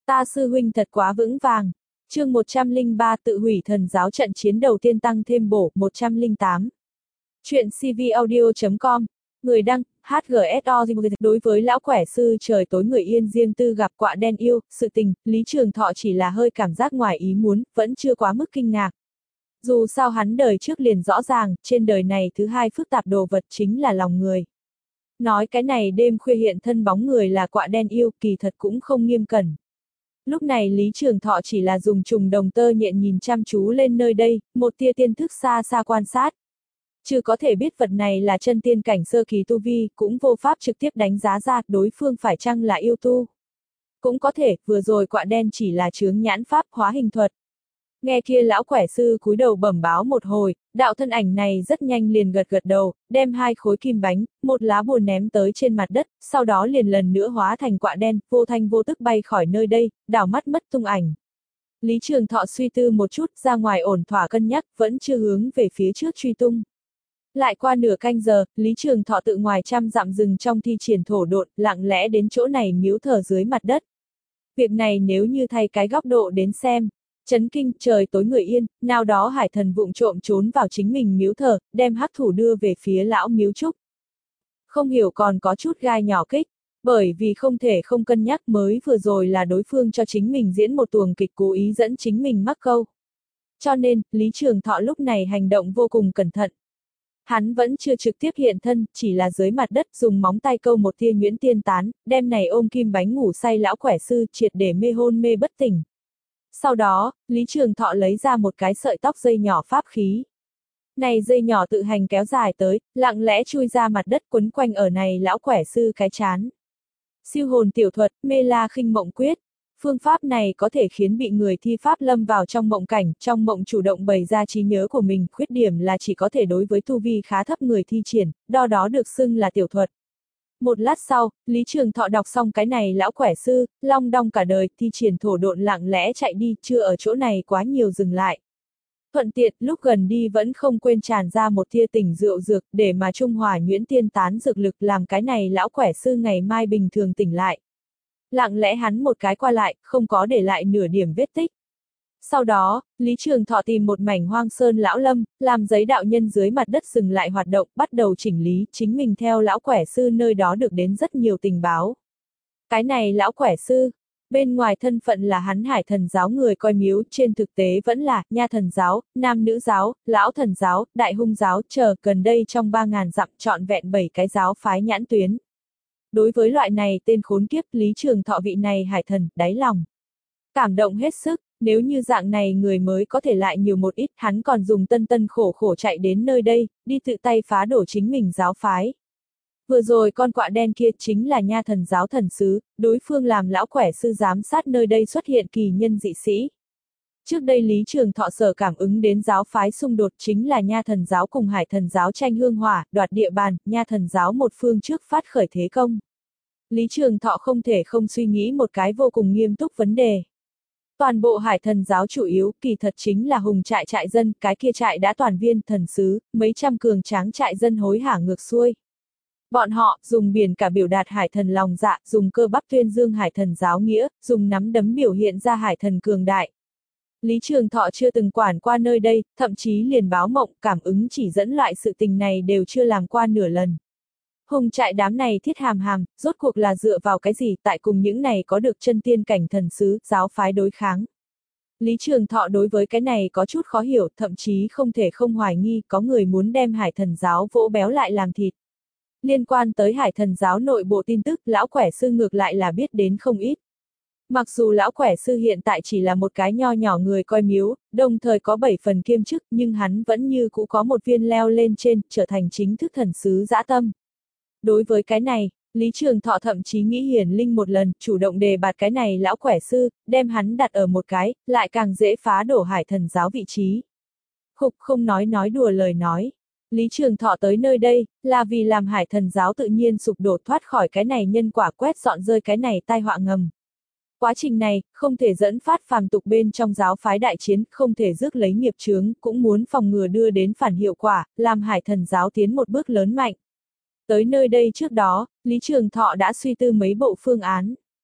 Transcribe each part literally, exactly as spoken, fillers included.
Ta sư huynh thật quá vững vàng. Chương một trăm lẻ ba tự hủy thần giáo trận chiến đầu tiên tăng thêm bổ một trăm lẻ tám. Chuyện cvaudio chấm com. Người đăng, hát giê ét o. Đối với lão quẻ sư trời tối người yên riêng tư gặp quạ đen yêu, sự tình, Lý Trường Thọ chỉ là hơi cảm giác ngoài ý muốn, vẫn chưa quá mức kinh ngạc. Dù sao hắn đời trước liền rõ ràng, trên đời này thứ hai phức tạp đồ vật chính là lòng người. Nói cái này đêm khuya hiện thân bóng người là quạ đen yêu, kỳ thật cũng không nghiêm cẩn. Lúc này Lý Trường Thọ chỉ là dùng trùng đồng tơ nhện nhìn chăm chú lên nơi đây, một tia tiên thức xa xa quan sát. Chưa có thể biết vật này là chân tiên cảnh sơ kỳ tu vi, cũng vô pháp trực tiếp đánh giá ra đối phương phải chăng là yêu tu. Cũng có thể, vừa rồi quạ đen chỉ là chướng nhãn pháp hóa hình thuật. Nghe kia lão quẻ sư cúi đầu bẩm báo một hồi, đạo thân ảnh này rất nhanh liền gật gật đầu, đem hai khối kim bánh, một lá bùa ném tới trên mặt đất, sau đó liền lần nữa hóa thành quạ đen, vô thanh vô tức bay khỏi nơi đây, đảo mắt mất tung ảnh. Lý Trường Thọ suy tư một chút, ra ngoài ổn thỏa cân nhắc, vẫn chưa hướng về phía trước truy tung. Lại qua nửa canh giờ, Lý Trường Thọ tự ngoài trăm dặm rừng trong thi triển thổ độn, lặng lẽ đến chỗ này miếu thờ dưới mặt đất. Việc này nếu như thay cái góc độ đến xem, chấn kinh, trời tối người yên, nào đó hải thần vụng trộm trốn vào chính mình miếu thờ, đem hắc thủ đưa về phía lão miếu trúc. Không hiểu còn có chút gai nhỏ kích, bởi vì không thể không cân nhắc mới vừa rồi là đối phương cho chính mình diễn một tuồng kịch cố ý dẫn chính mình mắc câu. Cho nên, Lý Trường Thọ lúc này hành động vô cùng cẩn thận. Hắn vẫn chưa trực tiếp hiện thân, chỉ là dưới mặt đất dùng móng tay câu một tia nhuyễn tiên tán, đem này ôm kim bánh ngủ say lão quẻ sư triệt để mê hôn mê bất tỉnh. Sau đó, Lý Trường Thọ lấy ra một cái sợi tóc dây nhỏ pháp khí. Này dây nhỏ tự hành kéo dài tới, lặng lẽ chui ra mặt đất quấn quanh ở này lão quẻ sư cái chán. Siêu hồn tiểu thuật, mê la khinh mộng quyết. Phương pháp này có thể khiến bị người thi pháp lâm vào trong mộng cảnh, trong mộng chủ động bày ra trí nhớ của mình, khuyết điểm là chỉ có thể đối với tu vi khá thấp người thi triển, đo đó được xưng là tiểu thuật. Một lát sau, Lý Trường Thọ đọc xong cái này lão quẻ sư, long đong cả đời, thi triển thổ độn lặng lẽ chạy đi, chưa ở chỗ này quá nhiều dừng lại. Thuận tiện, lúc gần đi vẫn không quên tràn ra một tia tỉnh rượu dược, để mà trung hòa nhuyễn tiên tán dược lực làm cái này lão quẻ sư ngày mai bình thường tỉnh lại. Lặng lẽ hắn một cái qua lại, không có để lại nửa điểm vết tích. Sau đó, Lý Trường Thọ tìm một mảnh hoang sơn lão lâm, làm giấy đạo nhân dưới mặt đất dừng lại hoạt động, bắt đầu chỉnh lý, chính mình theo lão quẻ sư nơi đó được đến rất nhiều tình báo. Cái này lão quẻ sư, bên ngoài thân phận là hắn hải thần giáo người coi miếu, trên thực tế vẫn là nha thần giáo, nam nữ giáo, lão thần giáo, đại hung giáo, chờ gần đây trong ba ngàn dặm trọn vẹn bảy cái giáo phái nhãn tuyến. Đối với loại này tên khốn kiếp Lý Trường Thọ vị này hải thần, đáy lòng cảm động hết sức, nếu như dạng này người mới có thể lại nhiều một ít, hắn còn dùng tân tân khổ khổ chạy đến nơi đây, đi tự tay phá đổ chính mình giáo phái. Vừa rồi con quạ đen kia chính là nha thần giáo thần sứ, đối phương làm lão quẻ sư giám sát nơi đây xuất hiện kỳ nhân dị sĩ. Trước đây Lý Trường Thọ sở cảm ứng đến giáo phái xung đột chính là nha thần giáo cùng hải thần giáo tranh hương hỏa, đoạt địa bàn, nha thần giáo một phương trước phát khởi thế công. Lý Trường Thọ không thể không suy nghĩ một cái vô cùng nghiêm túc vấn đề. Toàn bộ hải thần giáo chủ yếu kỳ thật chính là hùng trại trại dân, cái kia trại đã toàn viên thần sứ, mấy trăm cường tráng trại dân hối hả ngược xuôi. Bọn họ dùng biển cả biểu đạt hải thần lòng dạ, dùng cơ bắp tuyên dương hải thần giáo nghĩa, dùng nắm đấm biểu hiện ra hải thần cường đại. Lý Trường Thọ chưa từng quản qua nơi đây, thậm chí liền báo mộng, cảm ứng chỉ dẫn loại sự tình này đều chưa làm qua nửa lần. Hùng trại đám này thiết hàm hàm, rốt cuộc là dựa vào cái gì tại cùng những này có được chân tiên cảnh thần sứ, giáo phái đối kháng. Lý Trường Thọ đối với cái này có chút khó hiểu, thậm chí không thể không hoài nghi có người muốn đem hải thần giáo vỗ béo lại làm thịt. Liên quan tới hải thần giáo nội bộ tin tức, lão quẻ sư ngược lại là biết đến không ít. Mặc dù lão quẻ sư hiện tại chỉ là một cái nho nhỏ người coi miếu, đồng thời có bảy phần kiêm chức, nhưng hắn vẫn như cũ có một viên leo lên trên, trở thành chính thức thần sứ dã tâm. Đối với cái này, Lý Trường Thọ thậm chí nghĩ hiển linh một lần, chủ động đề bạt cái này lão quẻ sư, đem hắn đặt ở một cái, lại càng dễ phá đổ hải thần giáo vị trí. Khục không nói nói đùa lời nói. Lý Trường Thọ tới nơi đây, là vì làm hải thần giáo tự nhiên sụp đổ thoát khỏi cái này nhân quả quét dọn rơi cái này tai họa ngầm. Quá trình này, không thể dẫn phát phàm tục bên trong giáo phái đại chiến, không thể rước lấy nghiệp chướng, cũng muốn phòng ngừa đưa đến phản hiệu quả, làm hải thần giáo tiến một bước lớn mạnh. Tới nơi đây trước đó, Lý Trường Thọ đã suy tư mấy bộ phương án.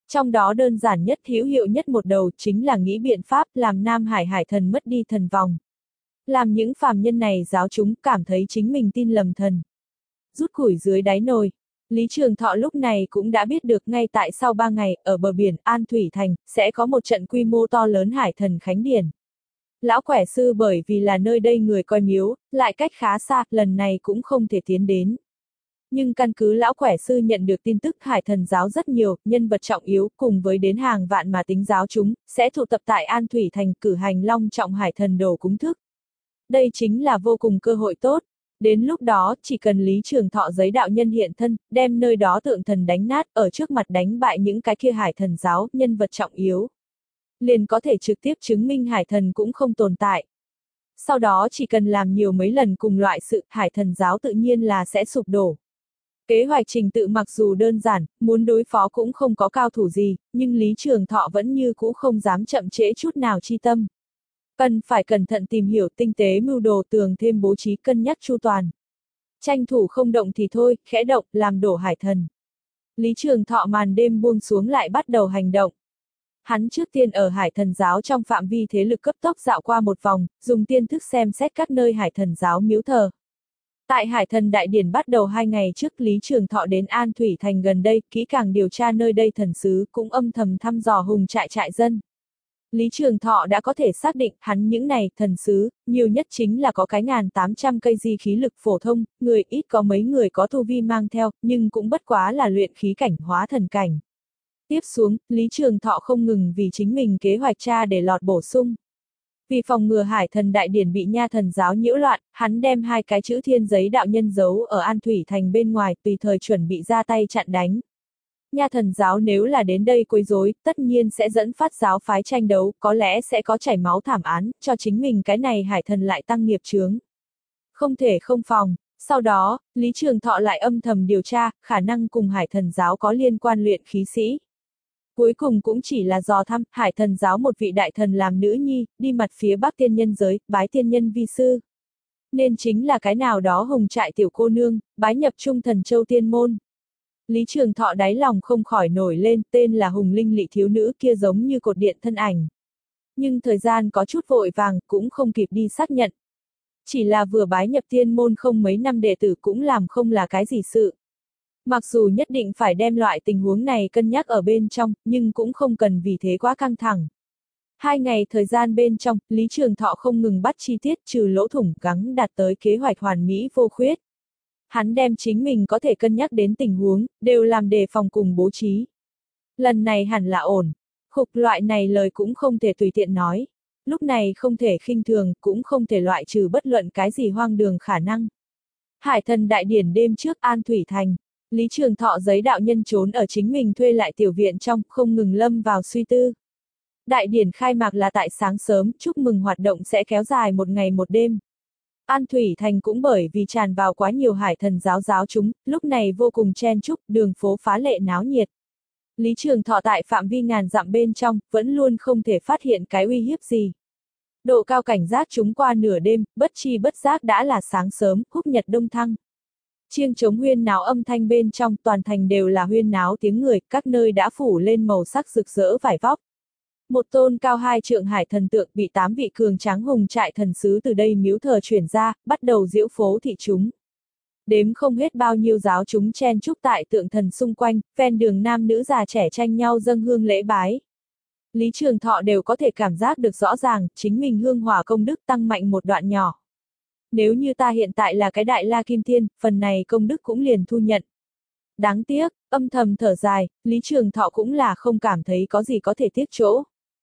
Trong đó đơn giản nhất hữu hiệu nhất một đầu chính là nghĩ biện pháp làm Nam Hải hải thần mất đi thần vòng. Làm những phàm nhân này giáo chúng cảm thấy chính mình tin lầm thần. Rút củi dưới đáy nồi. Lý Trường Thọ lúc này cũng đã biết được ngay tại sau ba ngày, ở bờ biển An Thủy Thành, sẽ có một trận quy mô to lớn hải thần khánh điển. Lão quẻ sư bởi vì là nơi đây người coi miếu, lại cách khá xa, lần này cũng không thể tiến đến. Nhưng căn cứ lão quẻ sư nhận được tin tức hải thần giáo rất nhiều, nhân vật trọng yếu, cùng với đến hàng vạn mà tính giáo chúng, sẽ tụ tập tại An Thủy Thành cử hành long trọng hải thần đồ cúng thức. Đây chính là vô cùng cơ hội tốt. Đến lúc đó, chỉ cần Lý Trường Thọ giấy đạo nhân hiện thân, đem nơi đó tượng thần đánh nát, ở trước mặt đánh bại những cái kia hải thần giáo, nhân vật trọng yếu. Liền có thể trực tiếp chứng minh hải thần cũng không tồn tại. Sau đó chỉ cần làm nhiều mấy lần cùng loại sự, hải thần giáo tự nhiên là sẽ sụp đổ. Kế hoạch trình tự mặc dù đơn giản, muốn đối phó cũng không có cao thủ gì, nhưng Lý Trường Thọ vẫn như cũ không dám chậm trễ chút nào chi tâm. Cần phải cẩn thận tìm hiểu tinh tế mưu đồ tường thêm bố trí cân nhắc chu toàn. Tranh thủ không động thì thôi, khẽ động, làm đổ hải thần. Lý Trường Thọ màn đêm buông xuống lại bắt đầu hành động. Hắn trước tiên ở hải thần giáo trong phạm vi thế lực cấp tốc dạo qua một vòng, dùng tiên thức xem xét các nơi hải thần giáo miếu thờ. Tại hải thần đại điển bắt đầu hai ngày trước Lý Trường Thọ đến An Thủy Thành gần đây, kỹ càng điều tra nơi đây thần sứ cũng âm thầm thăm dò hùng trại trại dân. Lý Trường Thọ đã có thể xác định hắn những này thần sứ, nhiều nhất chính là có cái ngàn tám trăm cây di khí lực phổ thông, người ít có mấy người có tu vi mang theo, nhưng cũng bất quá là luyện khí cảnh hóa thần cảnh. Tiếp xuống, Lý Trường Thọ không ngừng vì chính mình kế hoạch tra để lọt bổ sung. Vì phòng ngừa hải thần đại điển bị nha thần giáo nhiễu loạn, hắn đem hai cái chữ thiên giấy đạo nhân giấu ở An Thủy Thành bên ngoài tùy thời chuẩn bị ra tay chặn đánh. Nha thần giáo nếu là đến đây quấy rối, tất nhiên sẽ dẫn phát giáo phái tranh đấu, có lẽ sẽ có chảy máu thảm án, cho chính mình cái này hải thần lại tăng nghiệp chướng. Không thể không phòng. Sau đó, Lý Trường Thọ lại âm thầm điều tra, khả năng cùng hải thần giáo có liên quan luyện khí sĩ. Cuối cùng cũng chỉ là dò thăm, hải thần giáo một vị đại thần làm nữ nhi, đi mặt phía bắc tiên nhân giới, bái tiên nhân vi sư. Nên chính là cái nào đó hùng trại tiểu cô nương, bái nhập trung thần châu tiên môn. Lý Trường Thọ đáy lòng không khỏi nổi lên, tên là Hùng Linh Lị thiếu nữ kia giống như cột điện thân ảnh. Nhưng thời gian có chút vội vàng, cũng không kịp đi xác nhận. Chỉ là vừa bái nhập tiên môn không mấy năm đệ tử cũng làm không là cái gì sự. Mặc dù nhất định phải đem loại tình huống này cân nhắc ở bên trong, nhưng cũng không cần vì thế quá căng thẳng. Hai ngày thời gian bên trong, Lý Trường Thọ không ngừng bắt chi tiết trừ lỗ thủng gắng đạt tới kế hoạch hoàn mỹ vô khuyết. Hắn đem chính mình có thể cân nhắc đến tình huống, đều làm đề phòng cùng bố trí. Lần này hẳn là ổn. Khục loại này lời cũng không thể tùy tiện nói. Lúc này không thể khinh thường, cũng không thể loại trừ bất luận cái gì hoang đường khả năng. Hải thần đại điển đêm trước An Thủy Thành. Lý Trường Thọ giấy đạo nhân trốn ở chính mình thuê lại tiểu viện trong, không ngừng lâm vào suy tư. Đại điển khai mạc là tại sáng sớm, chúc mừng hoạt động sẽ kéo dài một ngày một đêm. An Thủy Thành cũng bởi vì tràn vào quá nhiều hải thần giáo giáo chúng, lúc này vô cùng chen chúc, đường phố phá lệ náo nhiệt. Lý Trường Thọ tại phạm vi ngàn dặm bên trong, vẫn luôn không thể phát hiện cái uy hiếp gì. Độ cao cảnh giác chúng qua nửa đêm, bất chi bất giác đã là sáng sớm, húc nhật đông thăng. Chiêng trống huyên náo âm thanh bên trong toàn thành đều là huyên náo tiếng người, các nơi đã phủ lên màu sắc rực rỡ vải vóc. Một tôn cao hai trượng hải thần tượng bị tám vị cường tráng hùng trại thần sứ từ đây miếu thờ chuyển ra, bắt đầu diễu phố thị chúng. Đếm không hết bao nhiêu giáo chúng chen chúc tại tượng thần xung quanh, ven đường nam nữ già trẻ tranh nhau dâng hương lễ bái. Lý Trường Thọ đều có thể cảm giác được rõ ràng, chính mình hương hỏa công đức tăng mạnh một đoạn nhỏ. Nếu như ta hiện tại là cái đại la kim tiên, phần này công đức cũng liền thu nhận. Đáng tiếc, âm thầm thở dài, Lý Trường Thọ cũng là không cảm thấy có gì có thể tiếc chỗ.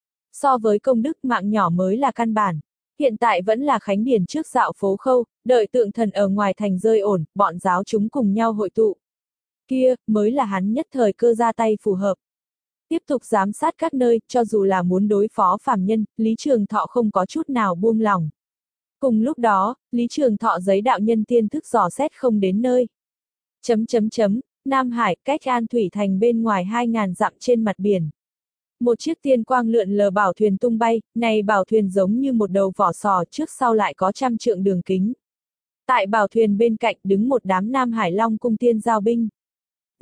So với công đức mạng nhỏ mới là căn bản. Hiện tại vẫn là khánh điển trước dạo phố khâu, đợi tượng thần ở ngoài thành rơi ổn, bọn giáo chúng cùng nhau hội tụ. Kia, mới là hắn nhất thời cơ ra tay phù hợp. Tiếp tục giám sát các nơi, cho dù là muốn đối phó phàm nhân, Lý Trường Thọ không có chút nào buông lỏng. Cùng lúc đó, Lý Trường Thọ giấy đạo nhân tiên thức dò xét không đến nơi. Chấm chấm chấm, Nam Hải, cách An Thủy Thành bên ngoài hai ngàn dặm trên mặt biển. Một chiếc tiên quang lượn lờ bảo thuyền tung bay, này bảo thuyền giống như một đầu vỏ sò trước sau lại có trăm trượng đường kính. Tại bảo thuyền bên cạnh đứng một đám Nam Hải Long cung tiên giao binh.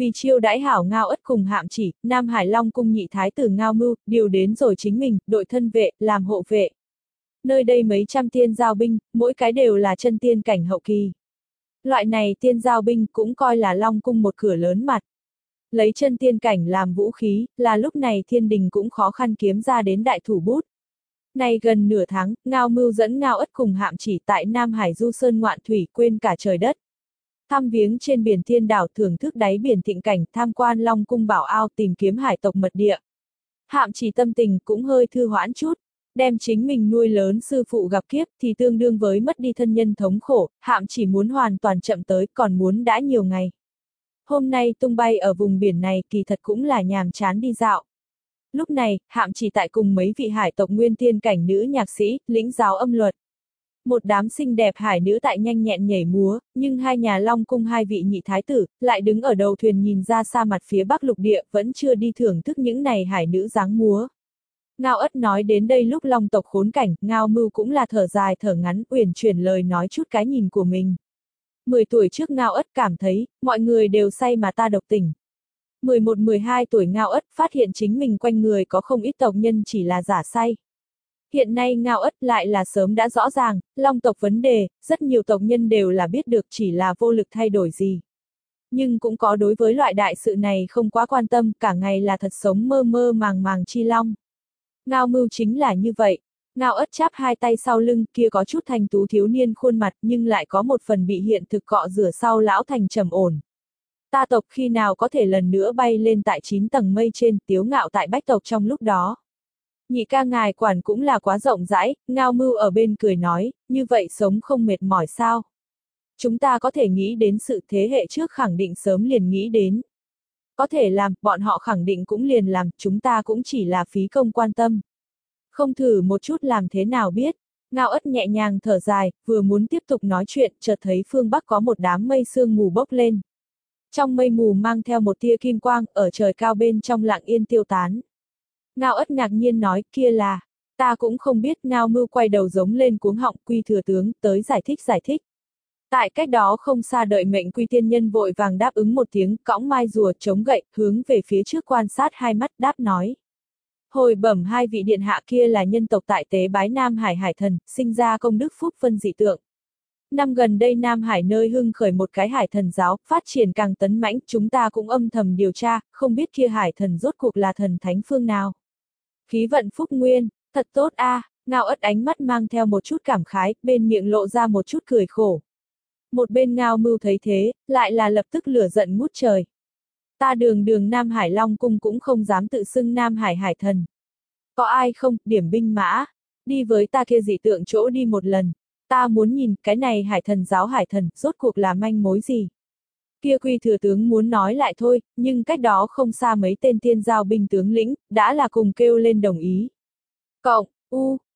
Vì chiêu đãi hảo Ngao Ất cùng Hạm Chỉ, Nam Hải Long cung nhị thái tử Ngao Mưu, điều đến rồi chính mình, đội thân vệ, làm hộ vệ. Nơi đây mấy trăm tiên giao binh, mỗi cái đều là chân tiên cảnh hậu kỳ. Loại này tiên giao binh cũng coi là Long cung một cửa lớn mặt. Lấy chân tiên cảnh làm vũ khí, là lúc này thiên đình cũng khó khăn kiếm ra đến đại thủ bút. Này gần nửa tháng, Ngao Mưu dẫn Ngao Ất cùng Hạm Chỉ tại Nam Hải du sơn ngoạn thủy, quên cả trời đất. Thăm viếng trên biển thiên đảo, thưởng thức đáy biển thịnh cảnh, tham quan Long cung bảo ao, tìm kiếm hải tộc mật địa. Hạm Chỉ tâm tình cũng hơi thư hoãn chút, đem chính mình nuôi lớn sư phụ gặp kiếp thì tương đương với mất đi thân nhân thống khổ, Hạm Chỉ muốn hoàn toàn chậm tới, còn muốn đã nhiều ngày. Hôm nay tung bay ở vùng biển này kỳ thật cũng là nhàm chán đi dạo. Lúc này, Hạm Chỉ tại cùng mấy vị hải tộc nguyên tiên cảnh nữ nhạc sĩ, lĩnh giáo âm luật. Một đám xinh đẹp hải nữ tại nhanh nhẹn nhảy múa, nhưng hai nhà Long cung hai vị nhị thái tử, lại đứng ở đầu thuyền nhìn ra xa mặt phía bắc lục địa, vẫn chưa đi thưởng thức những này hải nữ dáng múa. Ngao Ất nói đến đây lúc Long tộc khốn cảnh, Ngao Mưu cũng là thở dài thở ngắn, uyển chuyển lời nói chút cái nhìn của mình. mười tuổi trước Ngao Ất cảm thấy, mọi người đều say mà ta độc tỉnh. mười một mười hai tuổi Ngao Ất phát hiện chính mình quanh người có không ít tộc nhân chỉ là giả say. Hiện nay Ngao Ất lại là sớm đã rõ ràng, Long tộc vấn đề, rất nhiều tộc nhân đều là biết được chỉ là vô lực thay đổi gì. Nhưng cũng có đối với loại đại sự này không quá quan tâm, cả ngày là thật sống mơ mơ màng màng chi long. Ngao Mưu chính là như vậy. Ngao Ất chắp hai tay sau lưng, kia có chút thanh tú thiếu niên khuôn mặt nhưng lại có một phần bị hiện thực cọ rửa sau lão thành trầm ổn. Ta tộc khi nào có thể lần nữa bay lên tại chín tầng mây trên, tiếu ngạo tại bách tộc trong lúc đó. Nhị ca ngài quản cũng là quá rộng rãi, Ngao Mưu ở bên cười nói, như vậy sống không mệt mỏi sao? Chúng ta có thể nghĩ đến sự thế hệ trước khẳng định sớm liền nghĩ đến. Có thể làm, bọn họ khẳng định cũng liền làm, chúng ta cũng chỉ là phí công quan tâm. Không thử một chút làm thế nào biết. Ngao Ất nhẹ nhàng thở dài, vừa muốn tiếp tục nói chuyện, chợt thấy phương Bắc có một đám mây sương mù bốc lên. Trong mây mù mang theo một tia kim quang, ở trời cao bên trong lặng yên tiêu tán. Ngao Ất ngạc nhiên nói, kia là, ta cũng không biết. Ngao Mưu quay đầu giống lên cuống họng, Quy thừa tướng, tới giải thích giải thích. Tại cách đó không xa đợi mệnh Quy tiên nhân vội vàng đáp ứng một tiếng, cõng mai rùa chống gậy, hướng về phía trước quan sát hai mắt đáp nói. Hồi bẩm hai vị điện hạ, kia là nhân tộc tại tế bái Nam Hải hải thần, sinh ra công đức phúc phân dị tượng. Năm gần đây Nam Hải nơi hưng khởi một cái hải thần giáo, phát triển càng tấn mãnh, chúng ta cũng âm thầm điều tra, không biết kia hải thần rốt cuộc là thần thánh phương nào. Khí vận phúc nguyên, thật tốt a. À. Ngao Ất ánh mắt mang theo một chút cảm khái, bên miệng lộ ra một chút cười khổ. Một bên Ngao Mưu thấy thế, lại là lập tức lửa giận ngút trời. Ta đường đường Nam Hải Long cung cũng không dám tự xưng Nam Hải hải thần. Có ai không, điểm binh mã, đi với ta kia dị tượng chỗ đi một lần. Ta muốn nhìn, cái này hải thần giáo hải thần, rốt cuộc là manh mối gì. Kia Quy thừa tướng muốn nói lại thôi, nhưng cách đó không xa mấy tên tiên giao binh tướng lĩnh, đã là cùng kêu lên đồng ý. Cộng, u,